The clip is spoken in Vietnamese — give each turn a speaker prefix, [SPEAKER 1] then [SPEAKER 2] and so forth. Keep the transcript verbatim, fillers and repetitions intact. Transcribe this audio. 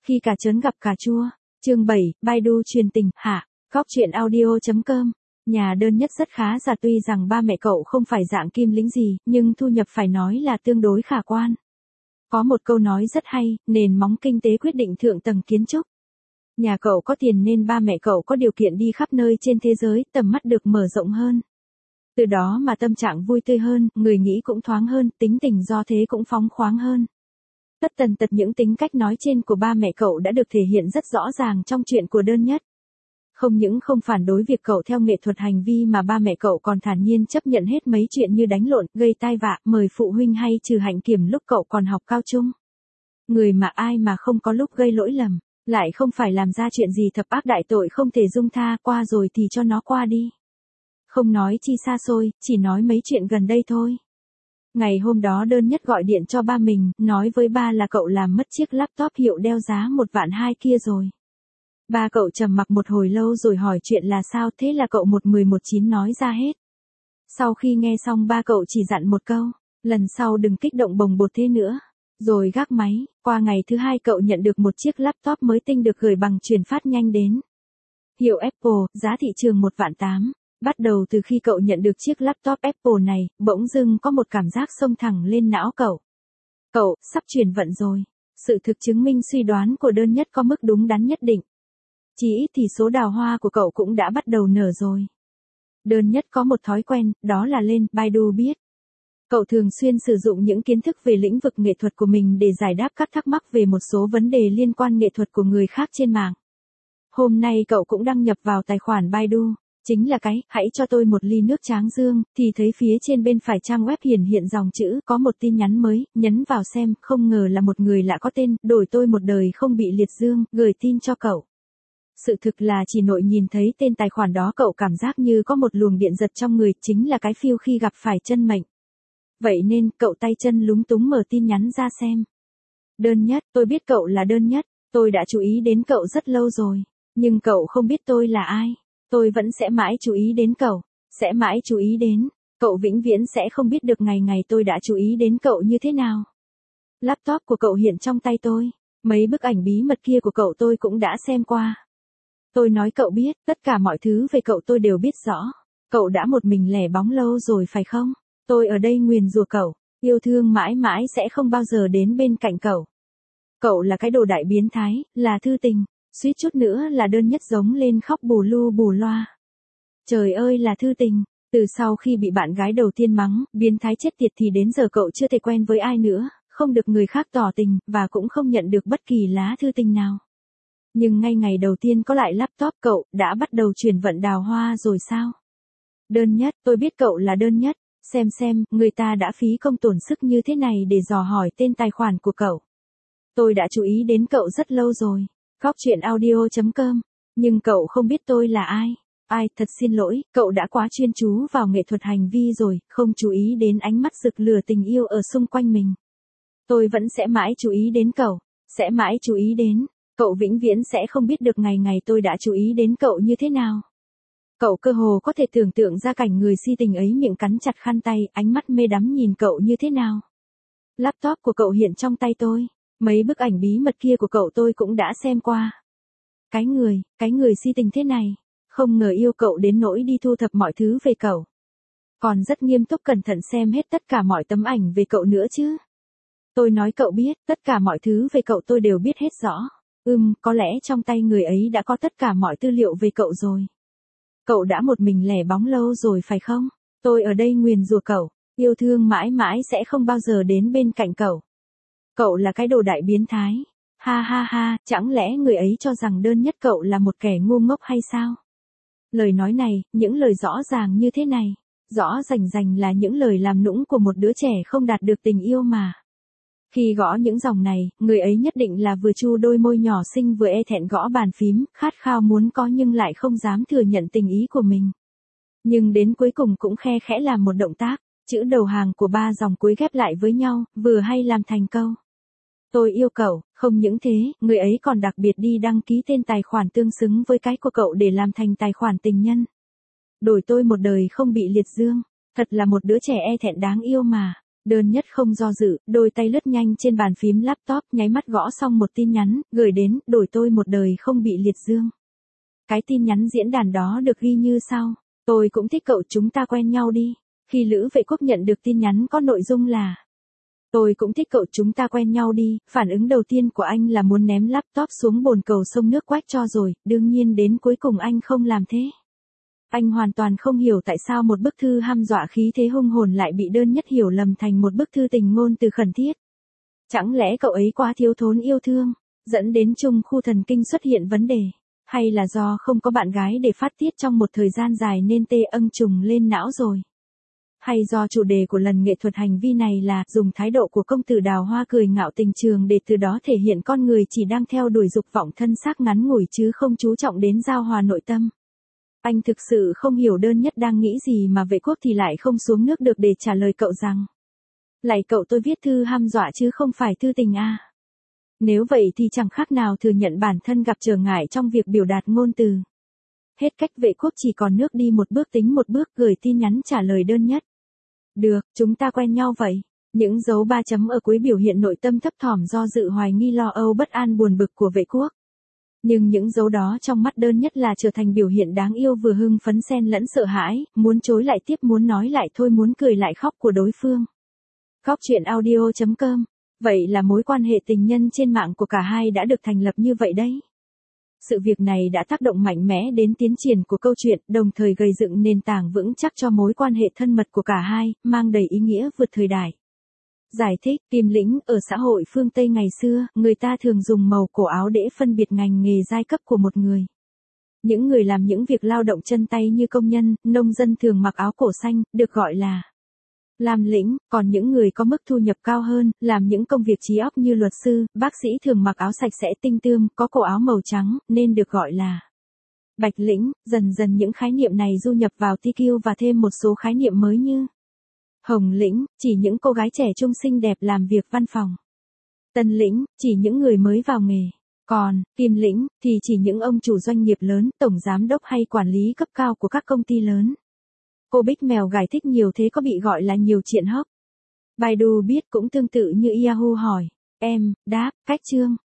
[SPEAKER 1] Khi cả trớn gặp cà chua. Chương bảy, Baidu truyền tình, hạ. Góc truyện audio.com. Nhà đơn nhất rất khá giả, tuy rằng ba mẹ cậu không phải dạng kim lính gì, nhưng thu nhập phải nói là tương đối khả quan. Có một câu nói rất hay, nền móng kinh tế quyết định thượng tầng kiến trúc. Nhà cậu có tiền nên ba mẹ cậu có điều kiện đi khắp nơi trên thế giới, tầm mắt được mở rộng hơn. Từ đó mà tâm trạng vui tươi hơn, người nghĩ cũng thoáng hơn, tính tình do thế cũng phóng khoáng hơn. Tất tần tật những tính cách nói trên của ba mẹ cậu đã được thể hiện rất rõ ràng trong chuyện của đơn nhất. Không những không phản đối việc cậu theo nghệ thuật hành vi mà ba mẹ cậu còn thản nhiên chấp nhận hết mấy chuyện như đánh lộn, gây tai vạ, mời phụ huynh hay trừ hạnh kiểm lúc cậu còn học cao trung. Người mà ai mà không có lúc gây lỗi lầm, lại không phải làm ra chuyện gì thập ác đại tội không thể dung tha, qua rồi thì cho nó qua đi. Không nói chi xa xôi, chỉ nói mấy chuyện gần đây thôi. Ngày hôm đó đơn nhất gọi điện cho ba mình, nói với ba là cậu làm mất chiếc laptop hiệu đeo giá một vạn hai kia rồi. Ba cậu trầm mặc một hồi lâu rồi hỏi chuyện là sao, thế là cậu một mười một chín nói ra hết. Sau khi nghe xong ba cậu chỉ dặn một câu, lần sau đừng kích động bồng bột thế nữa. Rồi gác máy, qua ngày thứ hai cậu nhận được một chiếc laptop mới tinh được gửi bằng chuyển phát nhanh đến. Hiệu Apple, giá thị trường một vạn tám. Bắt đầu từ khi cậu nhận được chiếc laptop Apple này, bỗng dưng có một cảm giác xông thẳng lên não cậu. Cậu, sắp chuyển vận rồi. Sự thực chứng minh suy đoán của đơn nhất có mức đúng đắn nhất định. Chỉ ít thì số đào hoa của cậu cũng đã bắt đầu nở rồi. Đơn nhất có một thói quen, đó là lên Baidu biết. Cậu thường xuyên sử dụng những kiến thức về lĩnh vực nghệ thuật của mình để giải đáp các thắc mắc về một số vấn đề liên quan nghệ thuật của người khác trên mạng. Hôm nay cậu cũng đăng nhập vào tài khoản Baidu. Chính là cái, hãy cho tôi một ly nước tráng dương, thì thấy phía trên bên phải trang web hiển hiện dòng chữ, có một tin nhắn mới, nhấn vào xem, không ngờ là một người lạ có tên, đổi tôi một đời không bị liệt dương, gửi tin cho cậu. Sự thực là chỉ nội nhìn thấy tên tài khoản đó cậu cảm giác như có một luồng điện giật trong người, chính là cái feel khi gặp phải chân mệnh. Vậy nên, cậu tay chân lúng túng mở tin nhắn ra xem. Đơn nhất, tôi biết cậu là đơn nhất, tôi đã chú ý đến cậu rất lâu rồi, nhưng cậu không biết tôi là ai. Tôi vẫn sẽ mãi chú ý đến cậu, sẽ mãi chú ý đến, cậu vĩnh viễn sẽ không biết được ngày ngày tôi đã chú ý đến cậu như thế nào. Laptop của cậu hiện trong tay tôi, mấy bức ảnh bí mật kia của cậu tôi cũng đã xem qua. Tôi nói cậu biết, tất cả mọi thứ về cậu tôi đều biết rõ. Cậu đã một mình lẻ bóng lâu rồi phải không? Tôi ở đây nguyền rủa cậu, yêu thương mãi mãi sẽ không bao giờ đến bên cạnh cậu. Cậu là cái đồ đại biến thái, là thư tình. Suýt chút nữa là đơn nhất giống lên khóc bù lu bù loa. Trời ơi là thư tình, từ sau khi bị bạn gái đầu tiên mắng, biến thái chết tiệt thì đến giờ cậu chưa thể quen với ai nữa, không được người khác tỏ tình, và cũng không nhận được bất kỳ lá thư tình nào. Nhưng ngay ngày đầu tiên có lại laptop cậu, đã bắt đầu chuyển vận đào hoa rồi sao? Đơn nhất, tôi biết cậu là đơn nhất, xem xem, người ta đã phí công tổn sức như thế này để dò hỏi tên tài khoản của cậu. Tôi đã chú ý đến cậu rất lâu rồi. Góc truyện audio.com. Nhưng cậu không biết tôi là ai. Ai, thật xin lỗi, cậu đã quá chuyên chú vào nghệ thuật hành vi rồi, không chú ý đến ánh mắt rực lửa tình yêu ở xung quanh mình. Tôi vẫn sẽ mãi chú ý đến cậu, sẽ mãi chú ý đến, cậu vĩnh viễn sẽ không biết được ngày ngày tôi đã chú ý đến cậu như thế nào. Cậu cơ hồ có thể tưởng tượng ra cảnh người si tình ấy miệng cắn chặt khăn tay, ánh mắt mê đắm nhìn cậu như thế nào. Laptop của cậu hiện trong tay tôi. Mấy bức ảnh bí mật kia của cậu tôi cũng đã xem qua. Cái người, cái người si tình thế này, không ngờ yêu cậu đến nỗi đi thu thập mọi thứ về cậu. Còn rất nghiêm túc cẩn thận xem hết tất cả mọi tấm ảnh về cậu nữa chứ. Tôi nói cậu biết, tất cả mọi thứ về cậu tôi đều biết hết rõ. Ừm, có lẽ trong tay người ấy đã có tất cả mọi tư liệu về cậu rồi. Cậu đã một mình lẻ bóng lâu rồi phải không? Tôi ở đây nguyền rủa cậu, yêu thương mãi mãi sẽ không bao giờ đến bên cạnh cậu. Cậu là cái đồ đại biến thái. Ha ha ha, chẳng lẽ người ấy cho rằng đơn nhất cậu là một kẻ ngu ngốc hay sao? Lời nói này, những lời rõ ràng như thế này, rõ rành rành là những lời làm nũng của một đứa trẻ không đạt được tình yêu mà. Khi gõ những dòng này, người ấy nhất định là vừa chu đôi môi nhỏ xinh vừa e thẹn gõ bàn phím, khát khao muốn có nhưng lại không dám thừa nhận tình ý của mình. Nhưng đến cuối cùng cũng khe khẽ làm một động tác, chữ đầu hàng của ba dòng cuối ghép lại với nhau, vừa hay làm thành câu. Tôi yêu cậu, không những thế, người ấy còn đặc biệt đi đăng ký tên tài khoản tương xứng với cái của cậu để làm thành tài khoản tình nhân. Đổi tôi một đời không bị liệt dương, thật là một đứa trẻ e thẹn đáng yêu mà. Đơn nhất không do dự, đôi tay lướt nhanh trên bàn phím laptop, nháy mắt gõ xong một tin nhắn, gửi đến, đổi tôi một đời không bị liệt dương. Cái tin nhắn diễn đàn đó được ghi như sau: tôi cũng thích cậu, chúng ta quen nhau đi. Khi Lữ Vệ Quốc nhận được tin nhắn có nội dung là tôi cũng thích cậu, chúng ta quen nhau đi, phản ứng đầu tiên của anh là muốn ném laptop xuống bồn cầu sông nước quách cho rồi, đương nhiên đến cuối cùng anh không làm thế. Anh hoàn toàn không hiểu tại sao một bức thư hăm dọa khí thế hung hồn lại bị đơn nhất hiểu lầm thành một bức thư tình ngôn từ khẩn thiết. Chẳng lẽ cậu ấy quá thiếu thốn yêu thương, dẫn đến trung khu thần kinh xuất hiện vấn đề, hay là do không có bạn gái để phát tiết trong một thời gian dài nên tê âng trùng lên não rồi? Hay do chủ đề của lần nghệ thuật hành vi này là dùng thái độ của công tử Đào Hoa cười ngạo tình trường để từ đó thể hiện con người chỉ đang theo đuổi dục vọng thân xác ngắn ngủi chứ không chú trọng đến giao hòa nội tâm? Anh thực sự không hiểu đơn nhất đang nghĩ gì mà Vệ Quốc thì lại không xuống nước được để trả lời cậu rằng: lạy cậu, tôi viết thư hăm dọa chứ không phải thư tình à. Nếu vậy thì chẳng khác nào thừa nhận bản thân gặp trở ngại trong việc biểu đạt ngôn từ. Hết cách, Vệ Quốc chỉ còn nước đi một bước tính một bước, gửi tin nhắn trả lời đơn nhất. Được, chúng ta quen nhau vậy. Những dấu ba chấm ở cuối biểu hiện nội tâm thấp thỏm, do dự, hoài nghi, lo âu, bất an, buồn bực của Vệ Quốc. Nhưng những dấu đó trong mắt đơn nhất là trở thành biểu hiện đáng yêu, vừa hưng phấn xen lẫn sợ hãi, muốn chối lại tiếp, muốn nói lại thôi, muốn cười lại khóc của đối phương. Góc truyện audio chấm com. Vậy là mối quan hệ tình nhân trên mạng của cả hai đã được thành lập như vậy đấy. Sự việc này đã tác động mạnh mẽ đến tiến triển của câu chuyện, đồng thời gây dựng nền tảng vững chắc cho mối quan hệ thân mật của cả hai, mang đầy ý nghĩa vượt thời đại. Giải thích: Kim Lĩnh, ở xã hội phương Tây ngày xưa, người ta thường dùng màu cổ áo để phân biệt ngành nghề giai cấp của một người. Những người làm những việc lao động chân tay như công nhân, nông dân thường mặc áo cổ xanh, được gọi là lam lĩnh, còn những người có mức thu nhập cao hơn, làm những công việc trí óc như luật sư, bác sĩ thường mặc áo sạch sẽ tinh tươm, có cổ áo màu trắng, nên được gọi là bạch lĩnh. Dần dần những khái niệm này du nhập vào ti kiu và thêm một số khái niệm mới như hồng lĩnh, chỉ những cô gái trẻ trung xinh đẹp làm việc văn phòng. Tân lĩnh, chỉ những người mới vào nghề. Còn kim lĩnh thì chỉ những ông chủ doanh nghiệp lớn, tổng giám đốc hay quản lý cấp cao của các công ty lớn. Cô Bích Mèo giải thích nhiều thế có bị gọi là nhiều chuyện hóc? Baidu biết cũng tương tự như Yahoo hỏi. Em, đáp, cách chương.